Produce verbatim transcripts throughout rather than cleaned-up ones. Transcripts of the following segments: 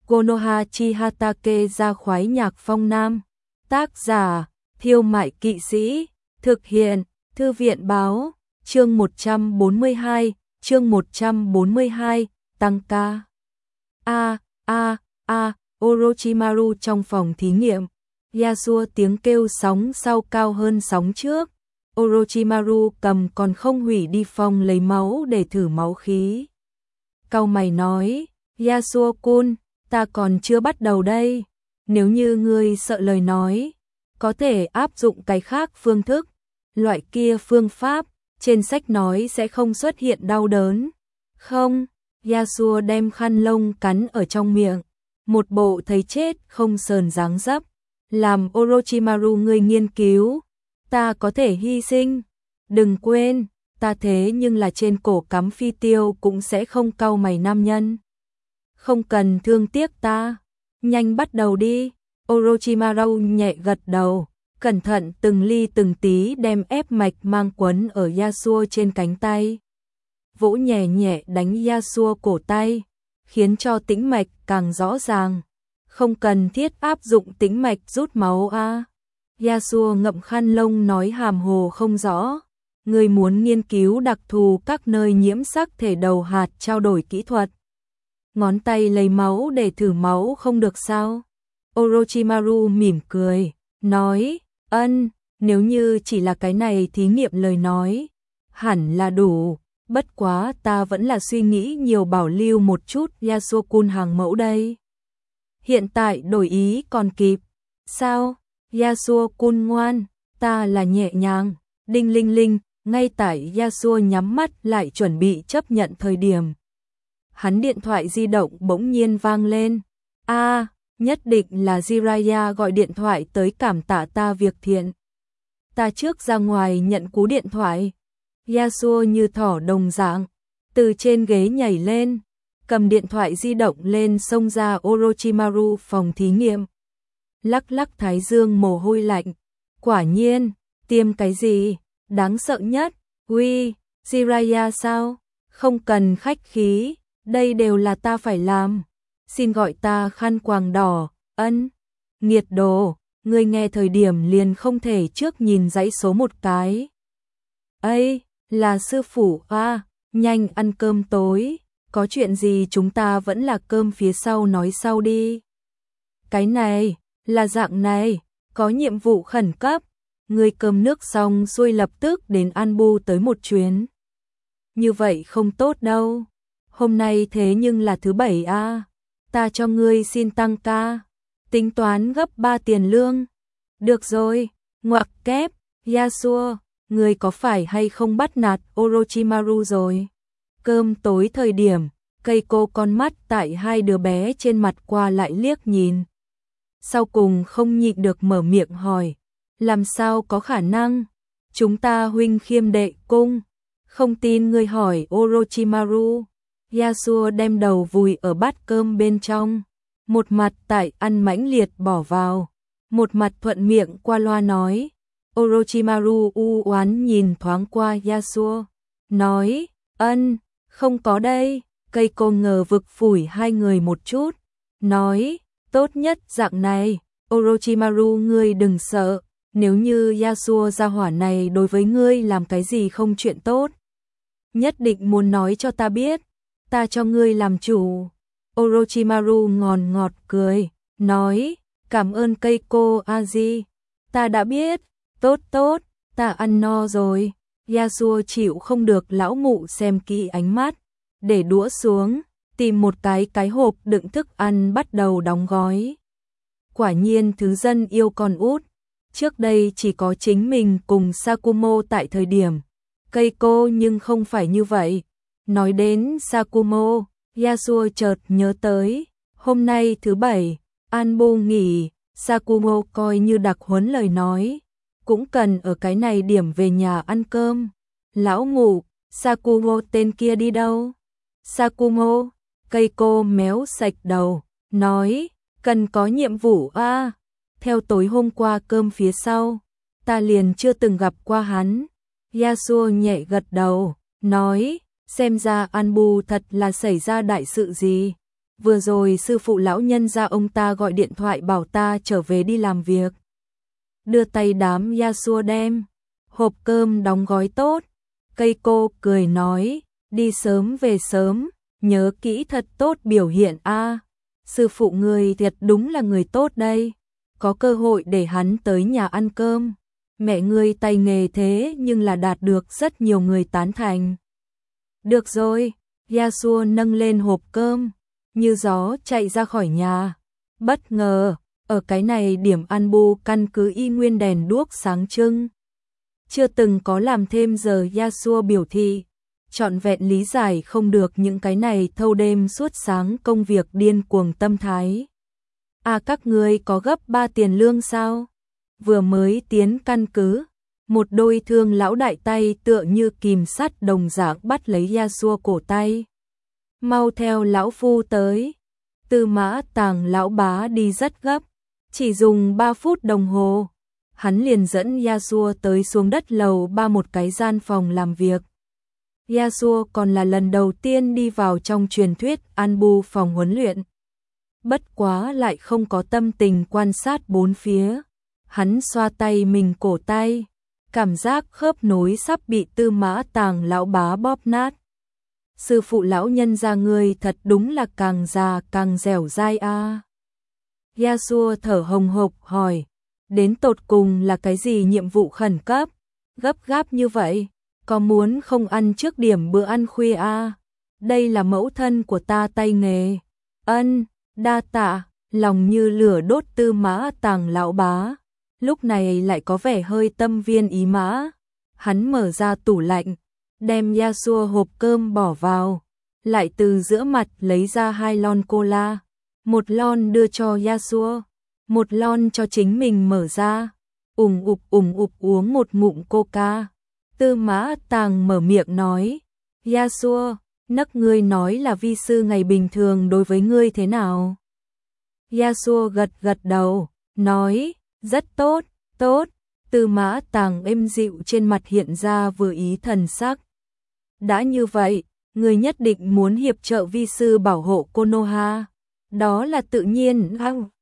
Konoha Chihatake ra khoái nhạc phong nam. Tác giả, Thiêu Mại Kỵ Sĩ. Thực hiện, Thư viện Báo. Chương một trăm bốn mươi hai, chương một trăm bốn mươi hai, tăng ca. A, a, a, Orochimaru trong phòng thí nghiệm. Yasuo tiếng kêu sóng sau cao hơn sóng trước. Orochimaru cầm còn không hủy đi phong lấy máu để thử máu khí. Cau mày nói, Yasuo-kun, ta còn chưa bắt đầu đây. Nếu như ngươi sợ lời nói, có thể áp dụng cái khác phương thức. Loại kia phương pháp, trên sách nói sẽ không xuất hiện đau đớn. Không, Yasuo đem khăn lông cắn ở trong miệng. Một bộ thấy chết không sờn dáng dấp. Làm Orochimaru ngươi nghiên cứu, ta có thể hy sinh. Đừng quên, ta thế nhưng là trên cổ cắm phi tiêu cũng sẽ không cau mày nam nhân. Không cần thương tiếc ta, nhanh bắt đầu đi. Orochimaru nhẹ gật đầu, cẩn thận từng ly từng tí đem ép mạch mang quấn ở Yasuo trên cánh tay. Vỗ nhẹ nhẹ đánh Yasuo cổ tay, khiến cho tĩnh mạch càng rõ ràng. Không cần thiết áp dụng tĩnh mạch rút máu a. À. Yasuo ngậm khăn lông nói hàm hồ không rõ. Người muốn nghiên cứu đặc thù các nơi nhiễm sắc thể đầu hạt trao đổi kỹ thuật. Ngón tay lấy máu để thử máu không được sao? Orochimaru mỉm cười, nói, ân, nếu như chỉ là cái này thí nghiệm lời nói, hẳn là đủ, bất quá ta vẫn là suy nghĩ nhiều bảo lưu một chút Yasuo-kun hàng mẫu đây. Hiện tại đổi ý còn kịp, sao? Yasuo-kun ngoan, ta là nhẹ nhàng, đinh linh linh, ngay tại Yasuo nhắm mắt lại chuẩn bị chấp nhận thời điểm. Hắn điện thoại di động bỗng nhiên vang lên, a à, nhất định là Jiraiya gọi điện thoại tới cảm tạ ta việc thiện. Ta trước ra ngoài nhận cú điện thoại. Yasuo như thỏ đồng dạng, từ trên ghế nhảy lên, cầm điện thoại di động lên xông ra Orochimaru phòng thí nghiệm. Lắc lắc thái dương mồ hôi lạnh, quả nhiên, tiêm cái gì, đáng sợ nhất, uy, Jiraiya sao, không cần khách khí, đây đều là ta phải làm. Xin gọi ta khăn quàng đỏ, ân, nghiệt đồ, ngươi nghe thời điểm liền không thể trước nhìn dãy số một cái. Ây, là sư phụ à, nhanh ăn cơm tối, có chuyện gì chúng ta vẫn là cơm phía sau nói sau đi. Cái này, là dạng này, có nhiệm vụ khẩn cấp, ngươi cơm nước xong xuôi lập tức đến Anbu tới một chuyến. Như vậy không tốt đâu, hôm nay thế nhưng là thứ bảy a. À. Ta cho ngươi xin tăng ca, tính toán gấp ba tiền lương. Được rồi, ngoặc kép, Yasuo, ngươi có phải hay không bắt nạt Orochimaru rồi? Cơm tối thời điểm, cây cô con mắt tại hai đứa bé trên mặt qua lại liếc nhìn. Sau cùng không nhịn được mở miệng hỏi, làm sao có khả năng? Chúng ta huynh khiêm đệ cung, không tin ngươi hỏi Orochimaru. Yasuo đem đầu vùi ở bát cơm bên trong, một mặt tại ăn mãnh liệt bỏ vào, một mặt thuận miệng qua loa nói. Orochimaru u oán nhìn thoáng qua Yasuo, nói, ân, không có đây, cây cô ngờ vực phủi hai người một chút, nói, tốt nhất dạng này, Orochimaru ngươi đừng sợ, nếu như Yasuo gia hỏa này đối với ngươi làm cái gì không chuyện tốt, nhất định muốn nói cho ta biết. Ta cho ngươi làm chủ. Orochimaru ngòn ngọt cười, nói, cảm ơn cây cô Aji. Ta đã biết, tốt tốt, ta ăn no rồi. Yasuo chịu không được lão mụ xem kỹ ánh mắt, để đũa xuống, tìm một cái cái hộp đựng thức ăn bắt đầu đóng gói. Quả nhiên thứ dân yêu con út, trước đây chỉ có chính mình cùng Sakumo tại thời điểm. Cây cô nhưng không phải như vậy. Nói đến Sakumo, Yasuo chợt nhớ tới, hôm nay thứ bảy, Anbu nghỉ, Sakumo coi như đặc huấn lời nói, cũng cần ở cái này điểm về nhà ăn cơm. Lão ngủ, Sakumo tên kia đi đâu? Sakumo, cây cô méo sạch đầu, nói, cần có nhiệm vụ a. À, theo tối hôm qua cơm phía sau, ta liền chưa từng gặp qua hắn. Yasuo nhẹ gật đầu, nói, xem ra Anbu thật là xảy ra đại sự gì. vừa rồi sư phụ lão nhân gia ông ta gọi điện thoại bảo ta trở về đi làm việc. Đưa tay đám Yasuo đem hộp cơm đóng gói tốt. Cây cô cười nói, đi sớm về sớm, nhớ kỹ thật tốt biểu hiện a. Sư phụ người thiệt đúng là người tốt đây, có cơ hội để hắn tới nhà ăn cơm. Mẹ ngươi tay nghề thế nhưng là đạt được rất nhiều người tán thành. Được rồi, Yasuo nâng lên hộp cơm, như gió chạy ra khỏi nhà. Bất ngờ, ở cái này điểm ăn bu căn cứ y nguyên đèn đuốc sáng trưng. Chưa từng có làm thêm giờ Yasuo biểu thị, trọn vẹn lý giải không được những cái này thâu đêm suốt sáng công việc điên cuồng tâm thái. À các ngươi có gấp ba tiền lương sao? Vừa mới tiến căn cứ, một đôi thương lão đại tay tựa như kìm sắt đồng dạng bắt lấy Yasuo cổ tay. Mau theo lão phu tới. Tư Mã Tàng lão bá đi rất gấp, chỉ dùng ba phút đồng hồ, hắn liền dẫn Yasuo tới xuống đất lầu ba một cái gian phòng làm việc. Yasuo còn là lần đầu tiên đi vào trong truyền thuyết Anbu phòng huấn luyện. Bất quá lại không có tâm tình quan sát bốn phía. Hắn xoa tay mình cổ tay, cảm giác khớp nối sắp bị Tư Mã Tàng lão bá bóp nát. Sư phụ lão nhân gia ngươi thật đúng là càng già càng dẻo dai a. À. Yasuo thở hồng hộc hỏi, đến tột cùng là cái gì nhiệm vụ khẩn cấp, gấp gáp như vậy, có muốn không ăn trước điểm bữa ăn khuya a? À? Đây là mẫu thân của ta tay nghề. Ân, đa tạ, lòng như lửa đốt Tư Mã Tàng lão bá. Lúc này lại có vẻ hơi tâm viên ý mã. Hắn mở ra tủ lạnh, đem Yasuo hộp cơm bỏ vào, lại từ giữa mặt lấy ra hai lon cola, một lon đưa cho Yasuo, một lon cho chính mình mở ra, ủng ục ủng ục uống một ngụm coca. Tư Mã Tàng mở miệng nói, Yasuo, nấc ngươi nói là vi sư ngày bình thường đối với ngươi thế nào? Yasuo gật gật đầu, nói, rất tốt, tốt. Tư Mã Tàng êm dịu trên mặt hiện ra vừa ý thần sắc. Đã như vậy, người nhất định muốn hiệp trợ vi sư bảo hộ Konoha. Đó là tự nhiên.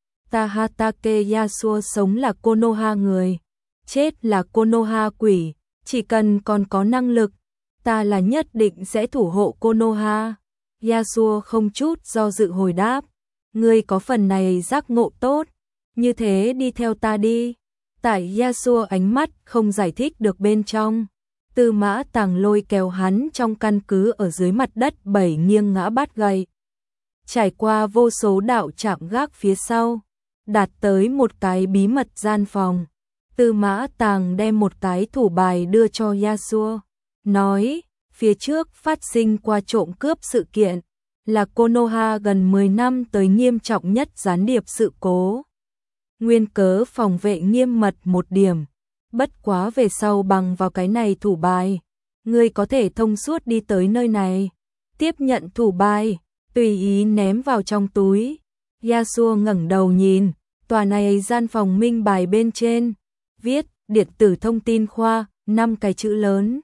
Tahatake Yasuo sống là Konoha người, chết là Konoha quỷ. Chỉ cần còn có năng lực, ta là nhất định sẽ thủ hộ Konoha. Yasuo không chút do dự hồi đáp. Ngươi có phần này giác ngộ tốt, như thế đi theo ta đi. Tại Yasuo ánh mắt không giải thích được bên trong. Tư Mã Tàng lôi kéo hắn trong căn cứ ở dưới mặt đất bảy nghiêng ngã bát gậy. Trải qua vô số đạo trạm gác phía sau, đạt tới một cái bí mật gian phòng. Tư Mã Tàng đem một cái thủ bài đưa cho Yasuo, nói, phía trước phát sinh qua trộm cướp sự kiện, là Konoha gần mười năm tới nghiêm trọng nhất gián điệp sự cố. Nguyên cớ phòng vệ nghiêm mật một điểm, bất quá về sau bằng vào cái này thủ bài, ngươi có thể thông suốt đi tới nơi này. Tiếp nhận thủ bài, tùy ý ném vào trong túi. Yasuo ngẩng đầu nhìn, tòa này gian phòng minh bài bên trên, viết, điện tử thông tin khoa, năm cái chữ lớn.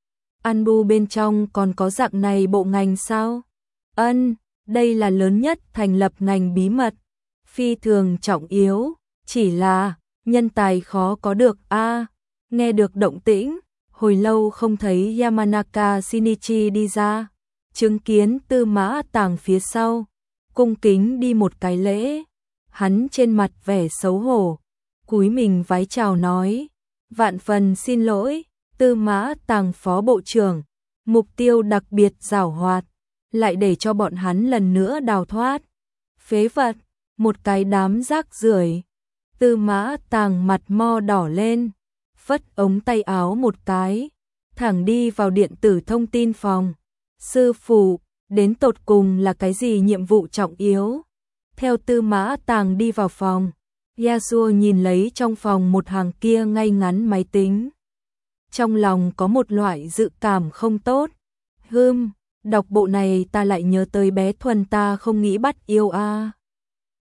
Anbu bên trong còn có dạng này bộ ngành sao? Ân, đây là lớn nhất thành lập ngành bí mật, phi thường trọng yếu, chỉ là nhân tài khó có được a. À, nghe được động tĩnh, hồi lâu không thấy Yamanaka Shinichi đi ra, chứng kiến Tư Mã Tàng phía sau, cung kính đi một cái lễ, hắn trên mặt vẻ xấu hổ, cúi mình vái chào nói, vạn phần xin lỗi, Tư Mã Tàng phó bộ trưởng, mục tiêu đặc biệt giảo hoạt, lại để cho bọn hắn lần nữa đào thoát. Phế vật, một cái đám rác rưởi. Tư Mã Tàng mặt mo đỏ lên, phất ống tay áo một cái, thẳng đi vào điện tử thông tin phòng. Sư phụ, đến tột cùng là cái gì nhiệm vụ trọng yếu? Theo Tư Mã Tàng đi vào phòng, Yasuo nhìn lấy trong phòng một hàng kia ngay ngắn máy tính. Trong lòng có một loại dự cảm không tốt. Hừm, đọc bộ này ta lại nhớ tới bé Thuần ta không nghĩ bắt yêu a. À.